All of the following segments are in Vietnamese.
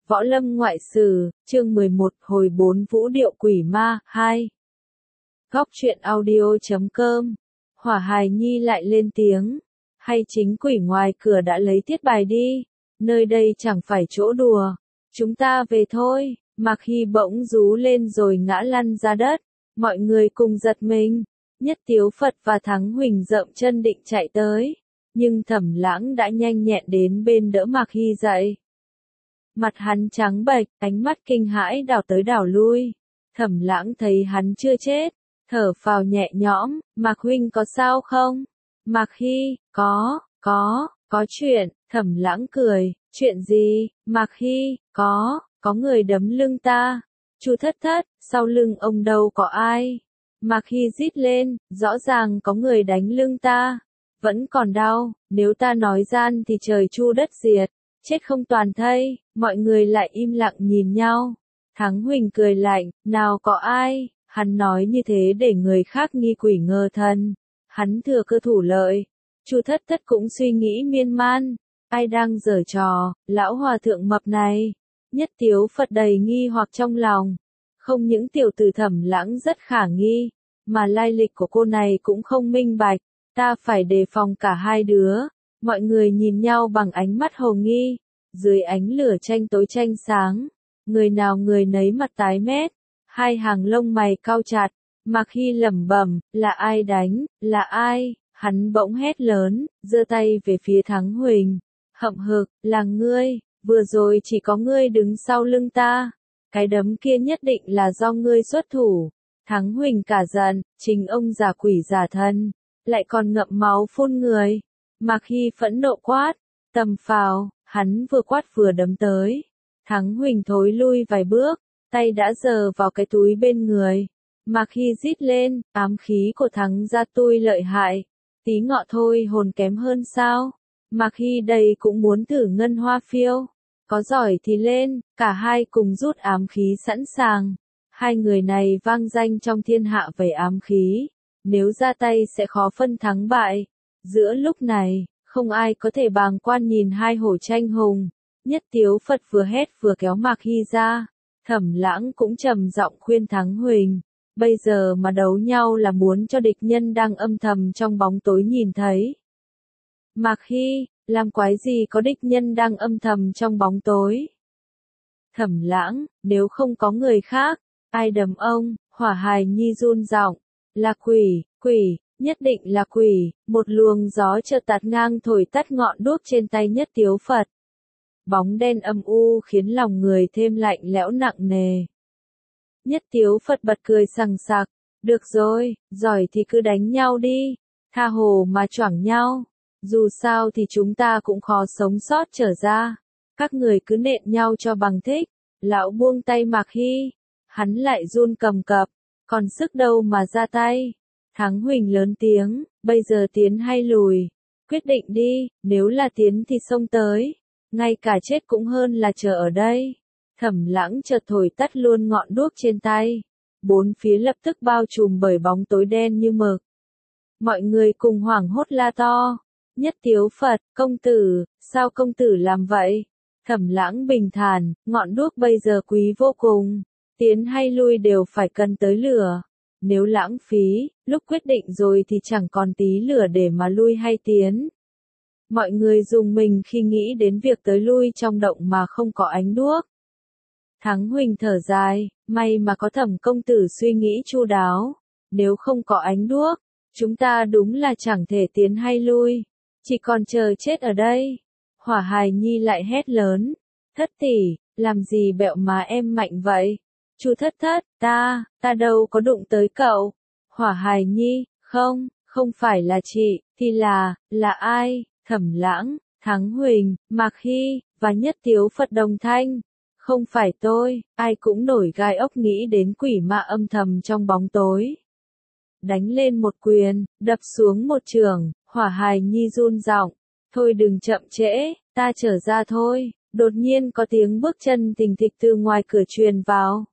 Võ Lâm Ngoại Sử, chương 11, hồi 4 Vũ Điệu Quỷ Ma, 2. Góc truyện audio.com. Hỏa Hài Nhi lại lên tiếng. Hay chính quỷ ngoài cửa đã lấy tiết bài đi. Nơi đây chẳng phải chỗ đùa. Chúng ta về thôi. Mạc Hy bỗng rú lên rồi ngã lăn ra đất. Mọi người cùng giật mình. Nhất Tiếu Phật và Thắng Huỳnh dậm chân định chạy tới. Nhưng Thẩm Lãng đã nhanh nhẹn đến bên đỡ Mạc Hy dậy. Mặt hắn trắng bệch, ánh mắt kinh hãi đảo tới đảo lui. Thẩm Lãng thấy hắn chưa chết, thở phào nhẹ nhõm, Mạc huynh có sao không? Mạc Hy, có chuyện, Thẩm Lãng cười, chuyện gì? Mạc Hy, có người đấm lưng ta. Chu Thất Thất, sau lưng ông đâu có ai? Mạc Hy rít lên, rõ ràng có người đánh lưng ta. Vẫn còn đau, nếu ta nói gian thì trời chu đất diệt. Chết không toàn thây, mọi người lại im lặng nhìn nhau. Thắng Huỳnh cười lạnh, nào có ai, hắn nói như thế để người khác nghi quỷ ngờ thần. Hắn thừa cơ thủ lợi. Chu Thất Thất cũng suy nghĩ miên man, ai đang giở trò, lão hòa thượng mập này. Nhất Tiếu Phật đầy nghi hoặc trong lòng. Không những tiểu tử Thẩm Lãng rất khả nghi, mà lai lịch của cô này cũng không minh bạch, ta phải đề phòng cả hai đứa. Mọi người nhìn nhau bằng ánh mắt hồ nghi, dưới ánh lửa tranh tối tranh sáng, người nào người nấy mặt tái mét, hai hàng lông mày cau chặt. Mạc Hy lẩm bẩm, là ai đánh, là ai? Hắn bỗng hét lớn, giơ tay về phía Thắng Huỳnh, hậm hực, là ngươi, vừa rồi chỉ có ngươi đứng sau lưng ta, cái đấm kia nhất định là do ngươi xuất thủ. Thắng Huỳnh cả giận, chính ông giả quỷ giả thân, lại còn ngậm máu phun người. Mạc Hy phẫn nộ quát, tầm phào, hắn vừa quát vừa đấm tới. Thắng Huỳnh thối lui vài bước, tay đã giơ vào cái túi bên người. Mạc Hy rít lên, ám khí của Thắng gia tôi lợi hại, tí ngọ thôi hồn kém hơn sao? Mạc Hy đây cũng muốn thử ngân hoa phiêu, có giỏi thì lên, cả hai cùng rút ám khí sẵn sàng. Hai người này vang danh trong thiên hạ về ám khí, nếu ra tay sẽ khó phân thắng bại. Giữa lúc này, không ai có thể bàng quan nhìn hai hổ tranh hùng. Nhất Tiếu Phật vừa hét vừa kéo Mạc Hy ra. Thẩm Lãng cũng trầm giọng khuyên Thắng Huỳnh. Bây giờ mà đấu nhau là muốn cho địch nhân đang âm thầm trong bóng tối nhìn thấy. Mạc Hy, làm quái gì có địch nhân đang âm thầm trong bóng tối? Thẩm Lãng, nếu không có người khác, ai đấm ông? Hỏa Hài Nhi run giọng, là quỷ. Nhất định là quỷ. Một luồng gió chợt tạt ngang thổi tắt ngọn đuốc trên tay Nhất Tiếu Phật. Bóng đen âm u khiến lòng người thêm lạnh lẽo nặng nề. Nhất Tiếu Phật bật cười sằng sặc, được rồi, giỏi thì cứ đánh nhau đi, tha hồ mà choảng nhau. Dù sao thì chúng ta cũng khó sống sót trở ra. Các người cứ nện nhau cho bằng thích. Lão buông tay Mạc Hy, hắn lại run cầm cập, còn sức đâu mà ra tay. Thắng Huỳnh lớn tiếng, bây giờ tiến hay lùi? Quyết định đi, nếu là tiến thì xông tới. Ngay cả chết cũng hơn là chờ ở đây. Thẩm Lãng chợt thổi tắt luôn ngọn đuốc trên tay. Bốn phía lập tức bao trùm bởi bóng tối đen như mực. Mọi người cùng hoảng hốt la to. Nhất Tiếu Phật, công tử, sao công tử làm vậy? Thẩm Lãng bình thản, ngọn đuốc bây giờ quý vô cùng. Tiến hay lui đều phải cần tới lửa. Nếu lãng phí, lúc quyết định rồi thì chẳng còn tí lửa để mà lui hay tiến. Mọi người dùng mình khi nghĩ đến việc tới lui trong động mà không có ánh đuốc. Thắng Huỳnh thở dài, may mà có Thẩm công tử suy nghĩ chu đáo. Nếu không có ánh đuốc, chúng ta đúng là chẳng thể tiến hay lui, chỉ còn chờ chết ở đây. Hỏa Hài Nhi lại hét lớn, Thất tỷ, làm gì bẹo mà em mạnh vậy? Chu Thất Thất, ta đâu có đụng tới cậu. Hỏa Hài Nhi, không phải là chị, thì là ai? Thẩm Lãng, Thắng Huỳnh, Mạc Hy, và Nhất Tiếu Phật đồng thanh. Không phải tôi, ai cũng nổi gai ốc nghĩ đến quỷ ma âm thầm trong bóng tối. Đánh lên một quyền, đập xuống một chưởng, Hỏa Hài Nhi run giọng, thôi đừng chậm trễ, ta trở ra thôi. Đột nhiên có tiếng bước chân thình thịch từ ngoài cửa truyền vào.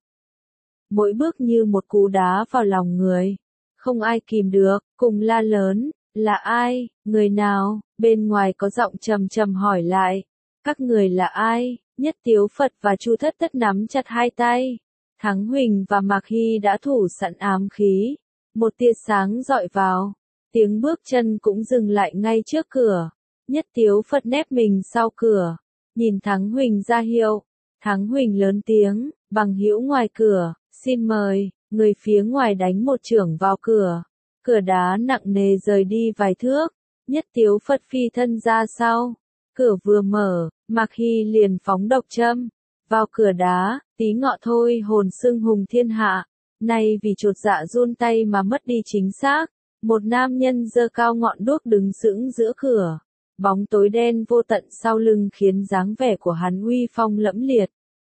Mỗi bước như một cú đá vào lòng người. Không ai kìm được, cùng la lớn, là ai, người nào? Bên ngoài có giọng trầm trầm hỏi lại, các người là ai? Nhất Tiếu Phật và Chu Thất Thất nắm chặt hai tay. Thắng Huỳnh và Mạc Hy đã thủ sẵn ám khí. Một tia sáng dọi vào. Tiếng bước chân cũng dừng lại ngay trước cửa. Nhất Tiếu Phật nép mình sau cửa. Nhìn Thắng Huỳnh ra hiệu. Thắng Huỳnh lớn tiếng, bằng hữu ngoài cửa, xin mời. Người phía ngoài đánh một chưởng vào cửa. Cửa đá nặng nề rời đi vài thước. Nhất Tiếu Phật phi thân ra sau. Cửa vừa mở, Mạc Hy liền phóng độc châm. Vào cửa đá, tí ngọ thôi hồn xưng hùng thiên hạ. Nay vì chột dạ run tay mà mất đi chính xác. Một nam nhân giơ cao ngọn đuốc đứng sững giữa cửa. Bóng tối đen vô tận sau lưng khiến dáng vẻ của hắn uy phong lẫm liệt.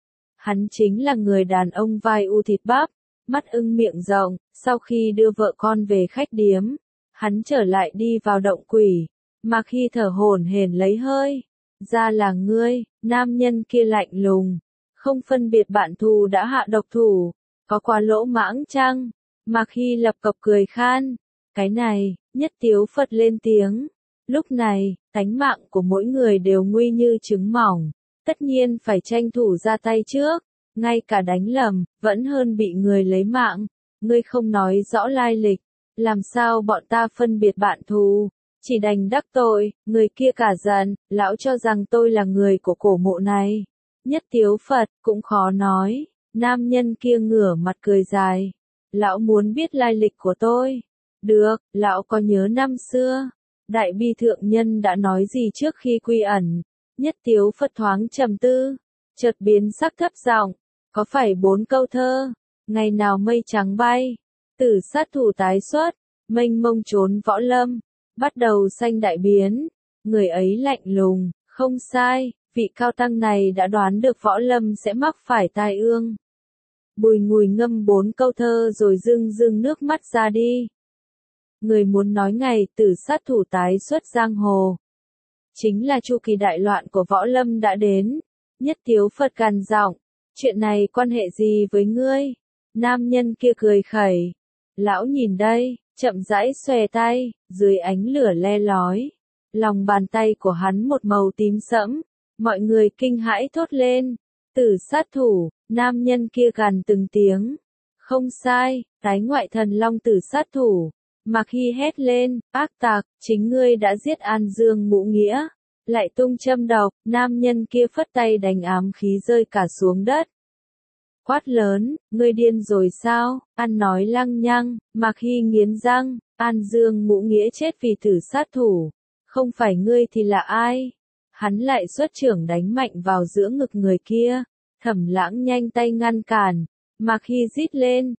Hắn chính là người đàn ông vai u thịt bắp, mắt ưng miệng rộng. Sau khi đưa vợ con về khách điếm, hắn trở lại đi vào động quỷ. Mạc Hy thở hổn hển lấy hơi. Ra là ngươi, nam nhân kia lạnh lùng. Không phân biệt bạn thù đã hạ độc thủ. Có quá lỗ mãng chăng? Mạc Hy lập cập cười khan. Cái này, Nhất Tiếu Phật lên tiếng. Lúc này, tánh mạng của mỗi người đều nguy như trứng mỏng. Tất nhiên phải tranh thủ ra tay trước. Ngay cả đánh lầm, vẫn hơn bị người lấy mạng. Ngươi không nói rõ lai lịch. Làm sao bọn ta phân biệt bạn thù? Chỉ đành đắc tội. Người kia cả giận, lão cho rằng tôi là người của cổ mộ này. Nhất Tiếu Phật, cũng khó nói. Nam nhân kia ngửa mặt cười dài. Lão muốn biết lai lịch của tôi. Được, lão có nhớ năm xưa. Đại bi thượng nhân đã nói gì trước khi quy ẩn? Nhất Tiếu Phật thoáng trầm tư. Chợt biến sắc thấp giọng. Có phải 4 câu thơ? Ngày nào mây trắng bay. Tử sát thủ tái xuất. Mênh mông trốn võ lâm. Bắt đầu sanh đại biến. Người ấy lạnh lùng, không sai. Vị cao tăng này đã đoán được võ lâm sẽ mắc phải tai ương. Bùi Ngùi ngâm 4 câu thơ rồi rưng rưng nước mắt ra đi. Người muốn nói ngày tử sát thủ tái xuất giang hồ. Chính là chu kỳ đại loạn của võ lâm đã đến. Nhất Tiếu Phật gằn giọng. Chuyện này quan hệ gì với ngươi? Nam nhân kia cười khẩy. Lão nhìn đây, chậm rãi xòe tay, dưới ánh lửa le lói. Lòng bàn tay của hắn một màu tím sẫm. Mọi người kinh hãi thốt lên. Tử sát thủ, nam nhân kia gằn từng tiếng. Không sai, tái ngoại thần long tử sát thủ. Mạc Hy hét lên, ác tặc, chính ngươi đã giết An Dương Ngũ Nghĩa. Lại tung châm độc, nam nhân kia phất tay đánh ám khí rơi cả xuống đất. Quát lớn, ngươi điên rồi sao? An nói lăng nhăng. Mạc Hy nghiến răng, An Dương Ngũ Nghĩa chết vì tử sát thủ. Không phải ngươi thì là ai? Hắn lại xuất chưởng đánh mạnh vào giữa ngực người kia. Thẩm Lãng nhanh tay ngăn cản. Mạc Hy rít lên,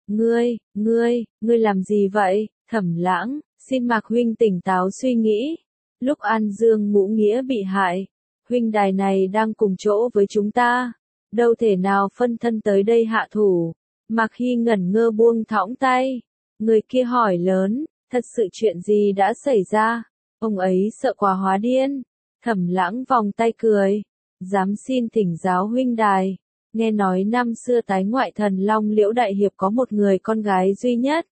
ngươi làm gì vậy? Thẩm Lãng, xin Mạc huynh tỉnh táo suy nghĩ. Lúc An Dương Ngũ Nghĩa bị hại, huynh đài này đang cùng chỗ với chúng ta. Đâu thể nào phân thân tới đây hạ thủ. Mạc Hy ngẩn ngơ buông thõng tay. Người kia hỏi lớn, thật sự chuyện gì đã xảy ra? Ông ấy sợ quá hóa điên. Thẩm Lãng vòng tay cười. Dám xin thỉnh giáo huynh đài. Nghe nói năm xưa tái ngoại thần long Liễu Đại Hiệp có một người con gái duy nhất.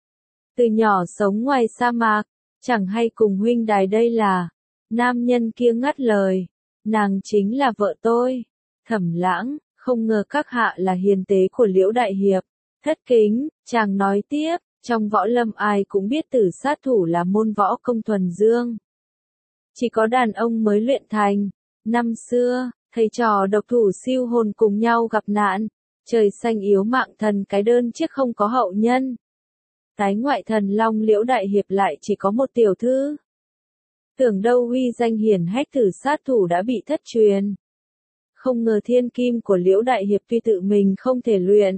Từ nhỏ sống ngoài sa mạc, chẳng hay cùng huynh đài đây là. Nam nhân kia ngắt lời. Nàng chính là vợ tôi. Thẩm Lãng, không ngờ các hạ là hiền tế của Liễu Đại Hiệp. Thất kính, chàng nói tiếp, trong võ lâm ai cũng biết tử sát thủ là môn võ công thuần dương. Chỉ có đàn ông mới luyện thành. Năm xưa, thầy trò độc thủ siêu hồn cùng nhau gặp nạn. Trời xanh yếu mạng thần cái đơn chiếc không có hậu nhân. Tái ngoại thần long Liễu Đại Hiệp lại chỉ có một tiểu thư. Tưởng đâu huy danh hiển hách tử sát thủ đã bị thất truyền. Không ngờ thiên kim của Liễu Đại Hiệp tuy tự mình không thể luyện,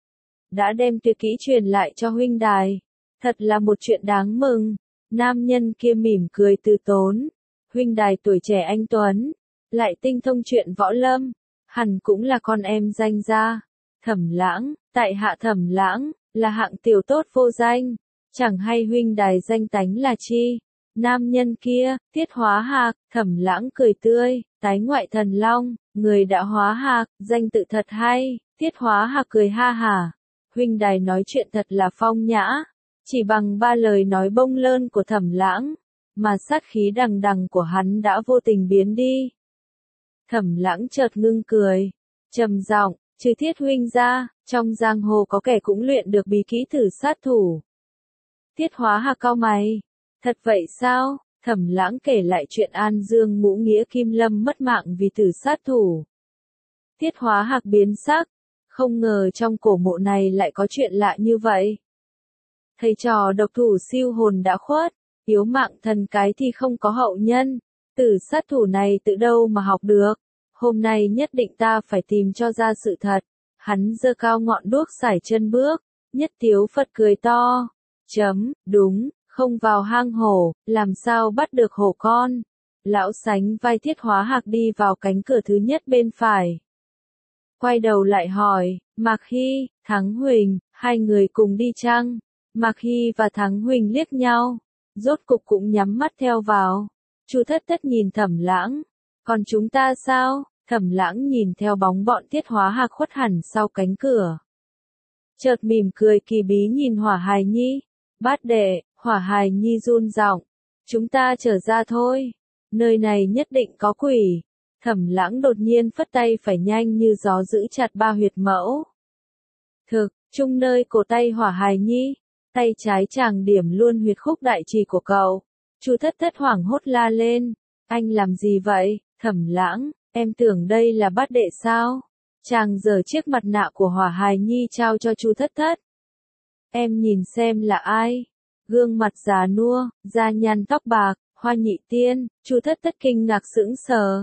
đã đem tuyệt kỹ truyền lại cho huynh đài. Thật là một chuyện đáng mừng. Nam nhân kia mỉm cười từ tốn. Huynh đài tuổi trẻ anh tuấn, lại tinh thông chuyện võ lâm, hẳn cũng là con em danh gia. Thẩm Lãng, tại hạ Thẩm Lãng, là hạng tiểu tốt vô danh. Chẳng hay huynh đài danh tánh là chi? Nam nhân kia, Tiết Hóa Hạc. Thẩm Lãng cười tươi, tái ngoại thần long, người đã hóa hạc, danh tự thật hay. Tiết Hóa Hạc cười ha hả. Huynh đài nói chuyện thật là phong nhã. Chỉ bằng 3 lời nói bông lơn của Thẩm Lãng, mà sát khí đằng đằng của hắn đã vô tình biến đi. Thẩm Lãng chợt ngưng cười, trầm giọng, trừ Thiết huynh ra, trong giang hồ có kẻ cũng luyện được bí kỹ thử sát thủ. Tiết Hóa Hạc cau mày, thật vậy sao? Thẩm Lãng kể lại chuyện An Dương Ngũ Nghĩa Kim Lâm mất mạng vì thử sát thủ. Tiết Hóa Hạc biến sắc, không ngờ trong cổ mộ này lại có chuyện lạ như vậy. Thầy trò độc thủ siêu hồn đã khuất, yếu mạng thần cái thì không có hậu nhân, tử sát thủ này từ đâu mà học được, hôm nay nhất định ta phải tìm cho ra sự thật. Hắn giơ cao ngọn đuốc sải chân bước, Nhất Tiếu Phật cười to, đúng, không vào hang hổ, làm sao bắt được hổ con. Lão sánh vai Thiết Hóa Hạc đi vào cánh cửa thứ nhất bên phải. Quay đầu lại hỏi, Mạc Hy, Thắng Huỳnh, hai người cùng đi chăng? Mạc Hy và Thắng Huỳnh liếc nhau, rốt cục cũng nhắm mắt theo vào. Chu Thất Thất nhìn Thẩm Lãng, còn chúng ta sao? Thẩm Lãng nhìn theo bóng bọn Tiết Hóa Hạc khuất hẳn sau cánh cửa. Chợt mỉm cười kỳ bí nhìn Hỏa Hài Nhi. Bát đệ, Hỏa Hài Nhi run giọng, chúng ta trở ra thôi, nơi này nhất định có quỷ. Thẩm Lãng đột nhiên phất tay phải nhanh như gió giữ chặt ba huyệt mẫu. Thực, chung nơi cổ tay Hỏa Hài Nhi, tay trái chàng điểm luôn huyệt khúc đại trì của cậu. Chu Thất Thất hoảng hốt la lên, anh làm gì vậy? Thẩm Lãng, em tưởng đây là bát đệ sao? Chàng giở chiếc mặt nạ của Hỏa Hài Nhi trao cho Chu Thất Thất. Em nhìn xem là ai? Gương mặt già nua, da nhăn tóc bạc, Hoa Nhị Tiên. Chu Thất Thất kinh ngạc sững sờ.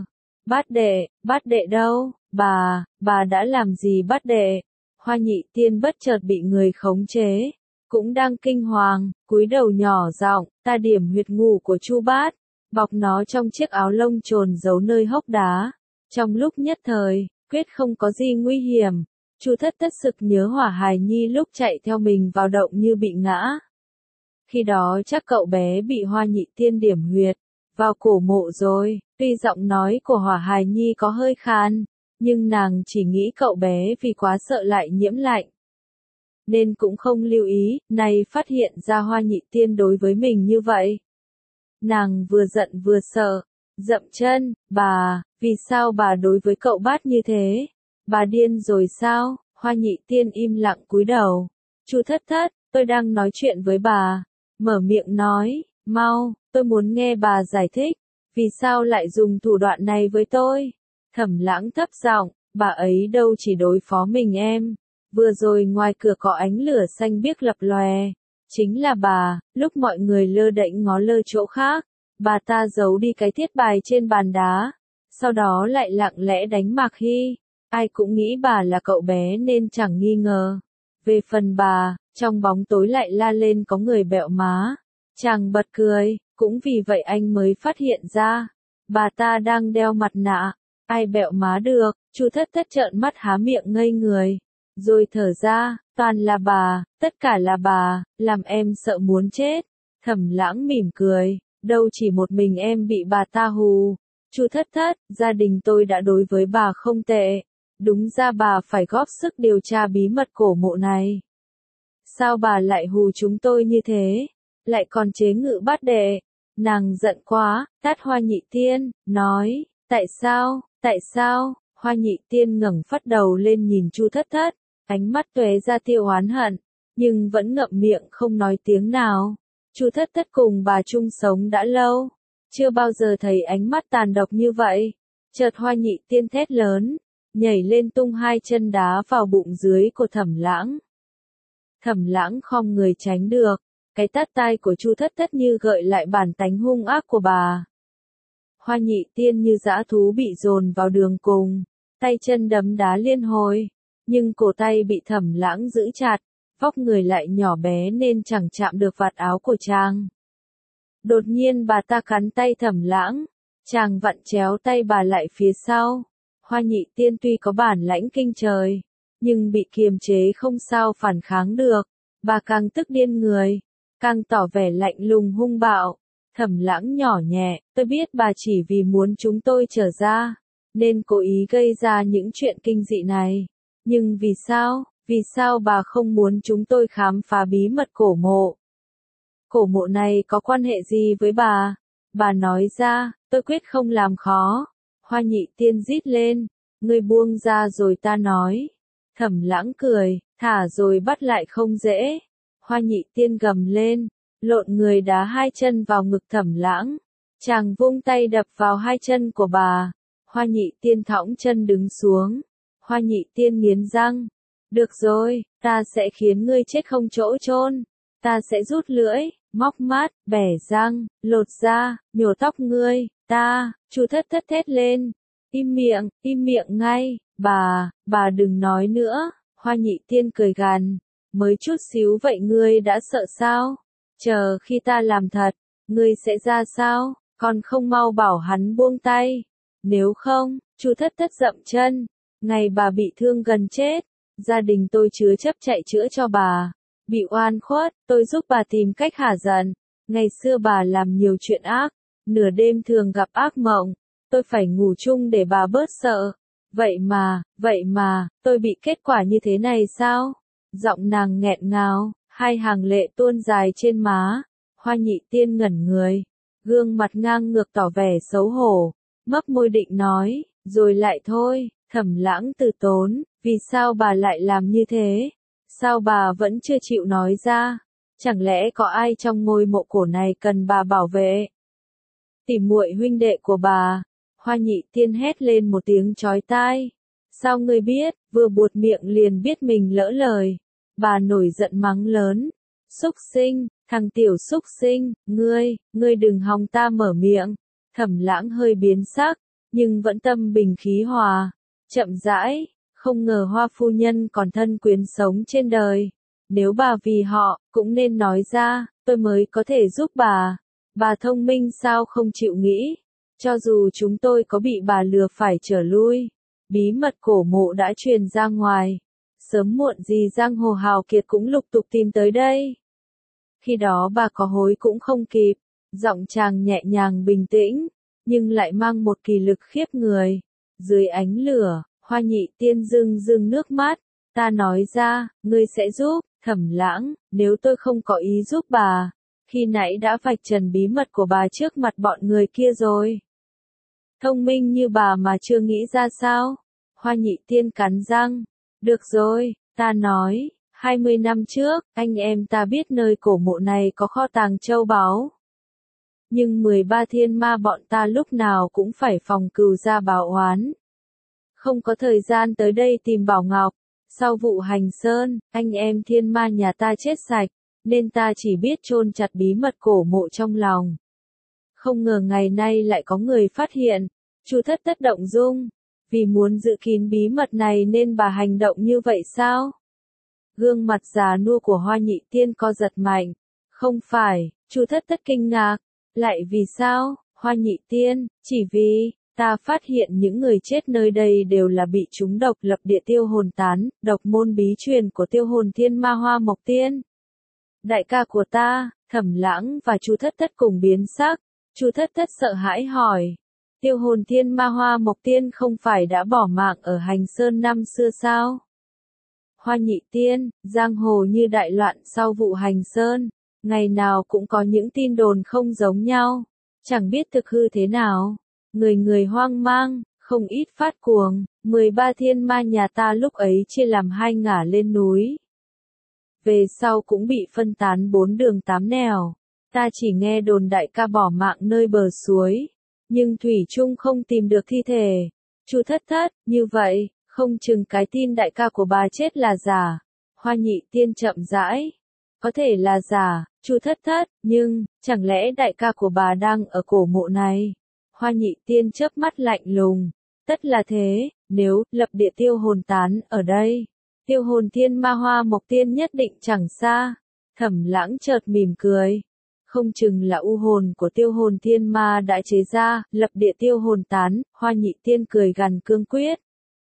Bát đệ đâu? Bà đã làm gì bát đệ? Hoa Nhị Tiên bất chợt bị người khống chế, cũng đang kinh hoàng, cúi đầu nhỏ giọng, ta điểm huyệt ngủ của Chu Bát, bọc nó trong chiếc áo lông trồn giấu nơi hốc đá. Trong lúc nhất thời, quyết không có gì nguy hiểm. Chu Thất Thất sực nhớ Hỏa Hài Nhi lúc chạy theo mình vào động như bị ngã. Khi đó chắc cậu bé bị Hoa Nhị Tiên điểm huyệt vào cổ mộ rồi. Tuy giọng nói của Hỏa Hài Nhi có hơi khan, nhưng nàng chỉ nghĩ cậu bé vì quá sợ lại nhiễm lạnh, nên cũng không lưu ý. Nay phát hiện ra Hoa Nhị Tiên đối với mình như vậy, nàng vừa giận vừa sợ, dậm chân. Vì sao bà đối với cậu Bát như thế? Bà điên rồi sao? Hoa Nhị Tiên im lặng cúi đầu. Chu Thất Thất, tôi đang nói chuyện với bà. Mở miệng nói, mau, tôi muốn nghe bà giải thích. Vì sao lại dùng thủ đoạn này với tôi? Thẩm Lãng thấp giọng, bà ấy đâu chỉ đối phó mình em. Vừa rồi ngoài cửa có ánh lửa xanh biếc lập lòe. Chính là bà, lúc mọi người lơ đễnh ngó lơ chỗ khác. Bà ta giấu đi cái thiết bài trên bàn đá. Sau đó lại lặng lẽ đánh Mạc Hy. Ai cũng nghĩ bà là cậu bé nên chẳng nghi ngờ. Về phần bà, trong bóng tối lại la lên có người bẹo má. Chàng bật cười, cũng vì vậy anh mới phát hiện ra. Bà ta đang đeo mặt nạ. Ai bẹo má được? Chu Thất Thất trợn mắt há miệng ngây người. Rồi thở ra, toàn là bà, tất cả là bà, làm em sợ muốn chết. Thẩm Lãng mỉm cười, đâu chỉ một mình em bị bà ta hù. Chu Thất Thất, gia đình tôi đã đối với bà không tệ. Đúng ra bà phải góp sức điều tra bí mật cổ mộ này. Sao bà lại hù chúng tôi như thế? Lại còn chế ngự bát đệ. Nàng giận quá, tát Hoa Nhị Tiên, nói, tại sao? Hoa Nhị Tiên ngẩng phát đầu lên nhìn Chu Thất Thất, ánh mắt tóe ra tia oán hận, nhưng vẫn ngậm miệng không nói tiếng nào. Chu Thất Thất cùng bà chung sống đã lâu, chưa bao giờ thấy ánh mắt tàn độc như vậy. Chợt Hoa Nhị Tiên thét lớn, nhảy lên tung hai chân đá vào bụng dưới của Thẩm Lãng. Thẩm Lãng khom người tránh được, cái tát tai của Chu Thất Thất như gợi lại bản tánh hung ác của bà. Hoa Nhị Tiên như dã thú bị dồn vào đường cùng, tay chân đấm đá liên hồi, nhưng cổ tay bị Thẩm Lãng giữ chặt, vóc người lại nhỏ bé nên chẳng chạm được vạt áo của chàng. Đột nhiên bà ta cắn tay Thẩm Lãng, chàng vặn chéo tay bà lại phía sau. Hoa Nhị Tiên tuy có bản lãnh kinh trời, nhưng bị kiềm chế không sao phản kháng được, bà càng tức điên người, càng tỏ vẻ lạnh lùng hung bạo. Thẩm Lãng nhỏ nhẹ, tôi biết bà chỉ vì muốn chúng tôi trở ra, nên cố ý gây ra những chuyện kinh dị này. Nhưng vì sao bà không muốn chúng tôi khám phá bí mật cổ mộ? Cổ mộ này có quan hệ gì với bà? Bà nói ra, tôi quyết không làm khó. Hoa Nhị Tiên rít lên, ngươi buông ra rồi ta nói. Thẩm Lãng cười, thả rồi bắt lại không dễ. Hoa Nhị Tiên gầm lên, lộn người đá hai chân vào ngực Thẩm Lãng. Chàng vung tay đập vào hai chân của bà. Hoa Nhị Tiên thõng chân đứng xuống. Hoa Nhị Tiên nghiến răng. Được rồi, ta sẽ khiến ngươi chết không chỗ chôn. Ta sẽ rút lưỡi, móc mắt, bẻ răng, lột da, nhổ tóc ngươi. Chu Thất Thất thét lên. Im miệng ngay, bà đừng nói nữa. Hoa Nhị Tiên cười gằn. Mới chút xíu vậy ngươi đã sợ sao? Chờ khi ta làm thật, ngươi sẽ ra sao? Còn không mau bảo hắn buông tay. Nếu không, Chu Thất Thất dậm chân. Ngày bà bị thương gần chết, gia đình tôi chứa chấp chạy chữa cho bà. Bị oan khuất, tôi giúp bà tìm cách hả giận. Ngày xưa bà làm nhiều chuyện ác, nửa đêm thường gặp ác mộng. Tôi phải ngủ chung để bà bớt sợ. Vậy mà, tôi bị kết quả như thế này sao? Giọng nàng nghẹn ngào, hai hàng lệ tuôn dài trên má. Hoa Nhị Tiên ngẩn người, gương mặt ngang ngược tỏ vẻ xấu hổ, mấp môi định nói, rồi lại thôi. Thẩm Lãng từ tốn, vì sao bà lại làm như thế? Sao bà vẫn chưa chịu nói ra? Chẳng lẽ có ai trong ngôi mộ cổ này cần bà bảo vệ? Tỉ muội huynh đệ của bà. Hoa Nhị Tiên hét lên một tiếng chói tai. Sao ngươi biết? Vừa buột miệng liền biết mình lỡ lời. Bà nổi giận mắng lớn. Xúc sinh, thằng tiểu xúc sinh, ngươi đừng hòng ta mở miệng. Thẩm Lãng hơi biến sắc, nhưng vẫn tâm bình khí hòa. Chậm rãi, không ngờ Hoa phu nhân còn thân quyến sống trên đời. Nếu bà vì họ, cũng nên nói ra, tôi mới có thể giúp bà. Bà thông minh sao không chịu nghĩ. Cho dù chúng tôi có bị bà lừa phải trở lui, bí mật cổ mộ đã truyền ra ngoài. Sớm muộn gì giang hồ hào kiệt cũng lục tục tìm tới đây. Khi đó bà có hối cũng không kịp. Giọng chàng nhẹ nhàng bình tĩnh, nhưng lại mang một kỳ lực khiếp người. Dưới ánh lửa, Hoa Nhị Tiên rưng nước mắt. Ta nói ra, ngươi sẽ giúp. Thẩm Lãng, nếu tôi không có ý giúp bà, khi nãy đã vạch trần bí mật của bà trước mặt bọn người kia rồi. Thông minh như bà mà chưa nghĩ ra sao? Hoa Nhị Tiên cắn răng. Được rồi, ta nói, 20 năm trước, anh em ta biết nơi cổ mộ này có kho tàng châu báu. Nhưng 13 thiên ma bọn ta lúc nào cũng phải phòng cừu ra báo oán. Không có thời gian tới đây tìm Bảo Ngọc. Sau vụ Hành Sơn, anh em thiên ma nhà ta chết sạch, nên ta chỉ biết chôn chặt bí mật cổ mộ trong lòng. Không ngờ ngày nay lại có người phát hiện. Chu Thất Thất động dung. Vì muốn giữ kín bí mật này nên bà hành động như vậy sao? Gương mặt già nua của Hoa Nhị Tiên co giật mạnh. Không phải, Chu Thất Thất kinh ngạc. Lại vì sao, Hoa Nhị Tiên? Chỉ vì, ta phát hiện những người chết nơi đây đều là bị trúng độc lập địa tiêu hồn tán, độc môn bí truyền của tiêu hồn thiên ma Hoa Mộc Tiên. Đại ca của ta, Thẩm Lãng và Chu Thất Thất cùng biến sắc. Chu Thất Thất sợ hãi hỏi. Tiêu hồn thiên ma Hoa Mộc Tiên không phải đã bỏ mạng ở Hành Sơn năm xưa sao? Hoa Nhị Tiên, giang hồ như đại loạn sau vụ Hành Sơn. Ngày nào cũng có những tin đồn không giống nhau. Chẳng biết thực hư thế nào. Người hoang mang, không ít phát cuồng. 13 thiên ma nhà ta lúc ấy chia làm 2 ngả lên núi. Về sau cũng bị phân tán 4 đường 8 nẻo. Ta chỉ nghe đồn đại ca bỏ mạng nơi bờ suối. Nhưng thủy chung không tìm được thi thể. Chu Thất Thất, như vậy, không chừng cái tin đại ca của bà chết là giả. Hoa Nhị Tiên chậm rãi. Có thể là giả, Chu Thất Thất, nhưng, chẳng lẽ đại ca của bà đang ở cổ mộ này? Hoa Nhị Tiên chớp mắt lạnh lùng. Tất là thế, nếu lập địa tiêu hồn tán ở đây, tiêu hồn thiên ma Hoa Mộc Tiên nhất định chẳng xa. Thẩm Lãng chợt mỉm cười. Không chừng là u hồn của tiêu hồn thiên ma đã chế ra, lập địa tiêu hồn tán. Hoa Nhị Tiên cười gằn cương quyết.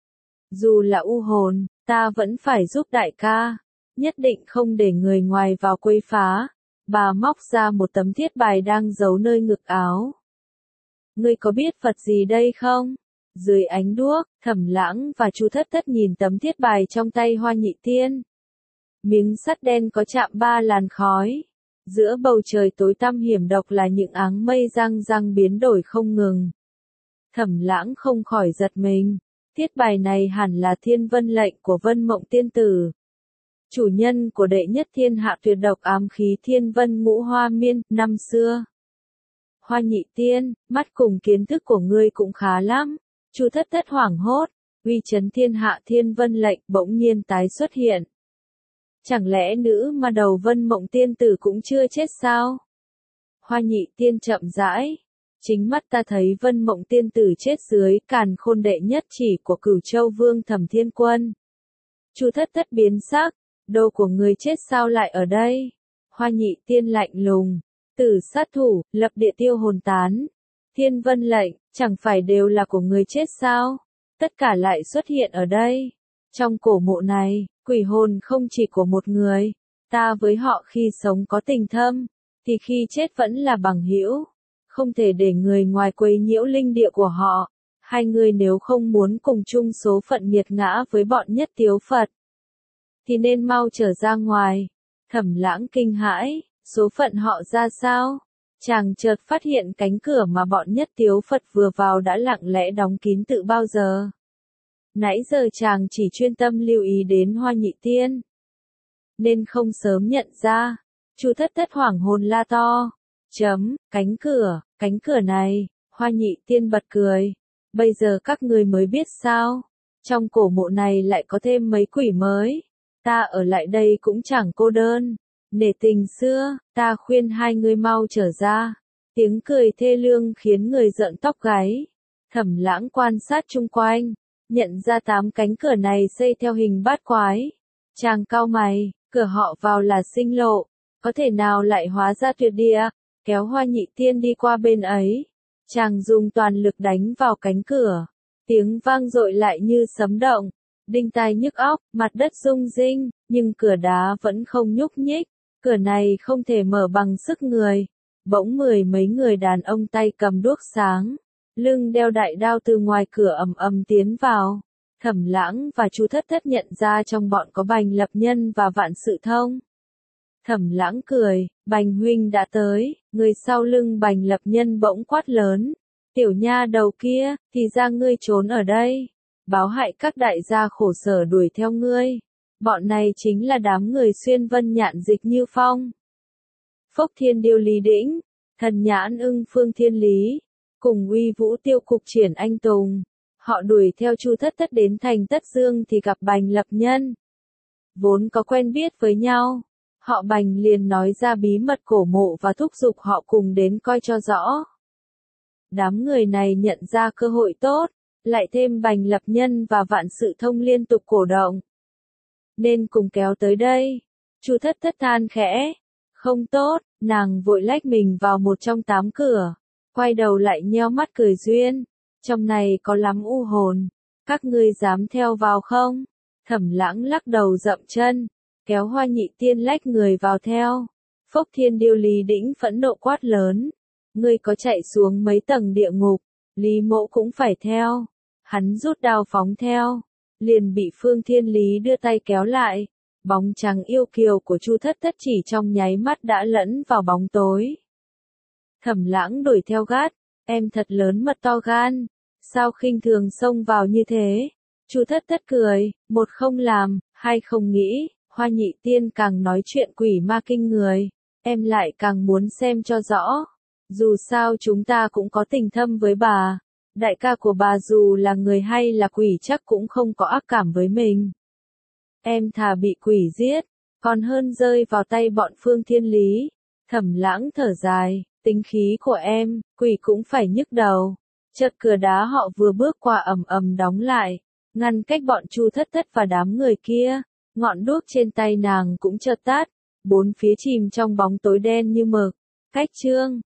Dù là u hồn, ta vẫn phải giúp đại ca. Nhất định không để người ngoài vào quấy phá. Bà móc ra một tấm thiết bài đang giấu nơi ngực áo. Ngươi có biết vật gì đây không? Dưới ánh đuốc, Thẩm Lãng và Chu Thất Thất nhìn tấm thiết bài trong tay Hoa Nhị Tiên. Miếng sắt đen có chạm 3 làn khói. Giữa bầu trời tối tăm hiểm độc là những áng mây răng biến đổi không ngừng. Thẩm Lãng không khỏi giật mình. Tiết bài này hẳn là thiên vân lệnh của Vân Mộng Tiên Tử. Chủ nhân của đệ nhất thiên hạ tuyệt độc ám khí Thiên Vân Ngũ Hoa Miên, năm xưa. Hoa Nhị Tiên, mắt cùng kiến thức của ngươi cũng khá lắm. Chu Thất Thất hoảng hốt, uy chấn thiên hạ thiên vân lệnh bỗng nhiên tái xuất hiện. Chẳng lẽ nữ mà đầu Vân Mộng Tiên Tử cũng chưa chết sao? Hoa Nhị Tiên chậm rãi. Chính mắt ta thấy Vân Mộng Tiên Tử chết dưới Càn Khôn đệ nhất chỉ của Cửu Châu Vương Thẩm Thiên Quân. Chu Thất Thất biến sắc, đồ của người chết sao lại ở đây? Hoa Nhị Tiên lạnh lùng, tử sát thủ, lập địa tiêu hồn tán. Thiên vân lệnh, chẳng phải đều là của người chết sao? Tất cả lại xuất hiện ở đây. Trong cổ mộ này, quỷ hồn không chỉ của một người. Ta với họ khi sống có tình thâm, thì khi chết vẫn là bằng hữu. Không thể để người ngoài quấy nhiễu linh địa của họ. Hai người nếu không muốn cùng chung số phận nghiệt ngã với bọn Nhất Tiếu Phật, thì nên mau trở ra ngoài. Thẩm Lãng kinh hãi, số phận họ ra sao? Chàng chợt phát hiện cánh cửa mà bọn Nhất Tiếu Phật vừa vào đã lặng lẽ đóng kín từ bao giờ. Nãy giờ chàng chỉ chuyên tâm lưu ý đến Hoa Nhị Tiên, nên không sớm nhận ra. Chu Thất Thất hoảng hồn la to. Cánh cửa này, Hoa Nhị Tiên bật cười. Bây giờ các người mới biết sao? Trong cổ mộ này lại có thêm mấy quỷ mới. Ta ở lại đây cũng chẳng cô đơn. Nể tình xưa, ta khuyên hai người mau trở ra. Tiếng cười thê lương khiến người giận tóc gáy. Thẩm Lãng quan sát chung quanh, nhận ra 8 cánh cửa này xây theo hình bát quái. Chàng cau mày, cửa họ vào là sinh lộ, có thể nào lại hóa ra tuyệt địa? Kéo Hoa Nhị Tiên đi qua bên ấy. Chàng dùng toàn lực đánh vào cánh cửa. Tiếng vang dội lại như sấm động, đinh tai nhức óc, mặt đất rung rinh, nhưng cửa đá vẫn không nhúc nhích. Cửa này không thể mở bằng sức người. Bỗng mười mấy người đàn ông tay cầm đuốc sáng, lưng đeo đại đao từ ngoài cửa ầm ầm tiến vào. Thẩm Lãng và Chu Thất Thất nhận ra trong bọn có Bành Lập Nhân và Vạn Sự Thông. Thẩm Lãng cười, Bành huynh đã tới. Người sau lưng Bành Lập Nhân bỗng quát lớn, tiểu nha đầu kia, thì ra ngươi trốn ở đây, báo hại các đại gia khổ sở đuổi theo ngươi. Bọn này chính là đám người xuyên vân nhạn dịch Như Phong, Phốc Thiên Điêu Lý Đĩnh, Thần Nhãn Ưng Phương Thiên Lý, cùng Uy Vũ Tiêu Cục Triển Anh Tùng. Họ đuổi theo Chu Thất Thất đến thành Tất Dương thì gặp Bành Lập Nhân. Vốn có quen biết với nhau, họ Bành liền nói ra bí mật cổ mộ và thúc giục họ cùng đến coi cho rõ. Đám người này nhận ra cơ hội tốt, lại thêm Bành Lập Nhân và Vạn Sự Thông liên tục cổ động, nên cùng kéo tới đây. Chu Thất Thất than khẽ, không tốt, nàng vội lách mình vào một trong 8 cửa, quay đầu lại nheo mắt cười duyên, trong này có lắm u hồn, các ngươi dám theo vào không? Thẩm Lãng lắc đầu dậm chân, kéo Hoa Nhị Tiên lách người vào theo. Phốc Thiên Điêu Lý Đĩnh phẫn nộ quát lớn, ngươi có chạy xuống mấy tầng địa ngục, Lý Mỗ cũng phải theo. Hắn rút đao phóng theo, liền bị Phương Thiên Lý đưa tay kéo lại. Bóng trắng yêu kiều của Chu Thất Thất chỉ trong nháy mắt đã lẫn vào bóng tối. Thẩm Lãng đuổi theo gắt, em thật lớn mật to gan, sao khinh thường xông vào như thế? Chu Thất Thất cười, một không làm, hai không nghĩ. Hoa Nhị Tiên càng nói chuyện quỷ ma kinh người, em lại càng muốn xem cho rõ. Dù sao chúng ta cũng có tình thâm với bà. Đại ca của bà dù là người hay là quỷ chắc cũng không có ác cảm với mình. Em thà bị quỷ giết, còn hơn rơi vào tay bọn Phương Thiên Lý. Thẩm Lãng thở dài, tính khí của em, quỷ cũng phải nhức đầu. Chợt cửa đá họ vừa bước qua ầm ầm đóng lại, ngăn cách bọn Chu Thất Thất và đám người kia. Ngọn đuốc trên tay nàng cũng chợt tắt, bốn phía chìm trong bóng tối đen như mực. Cách chương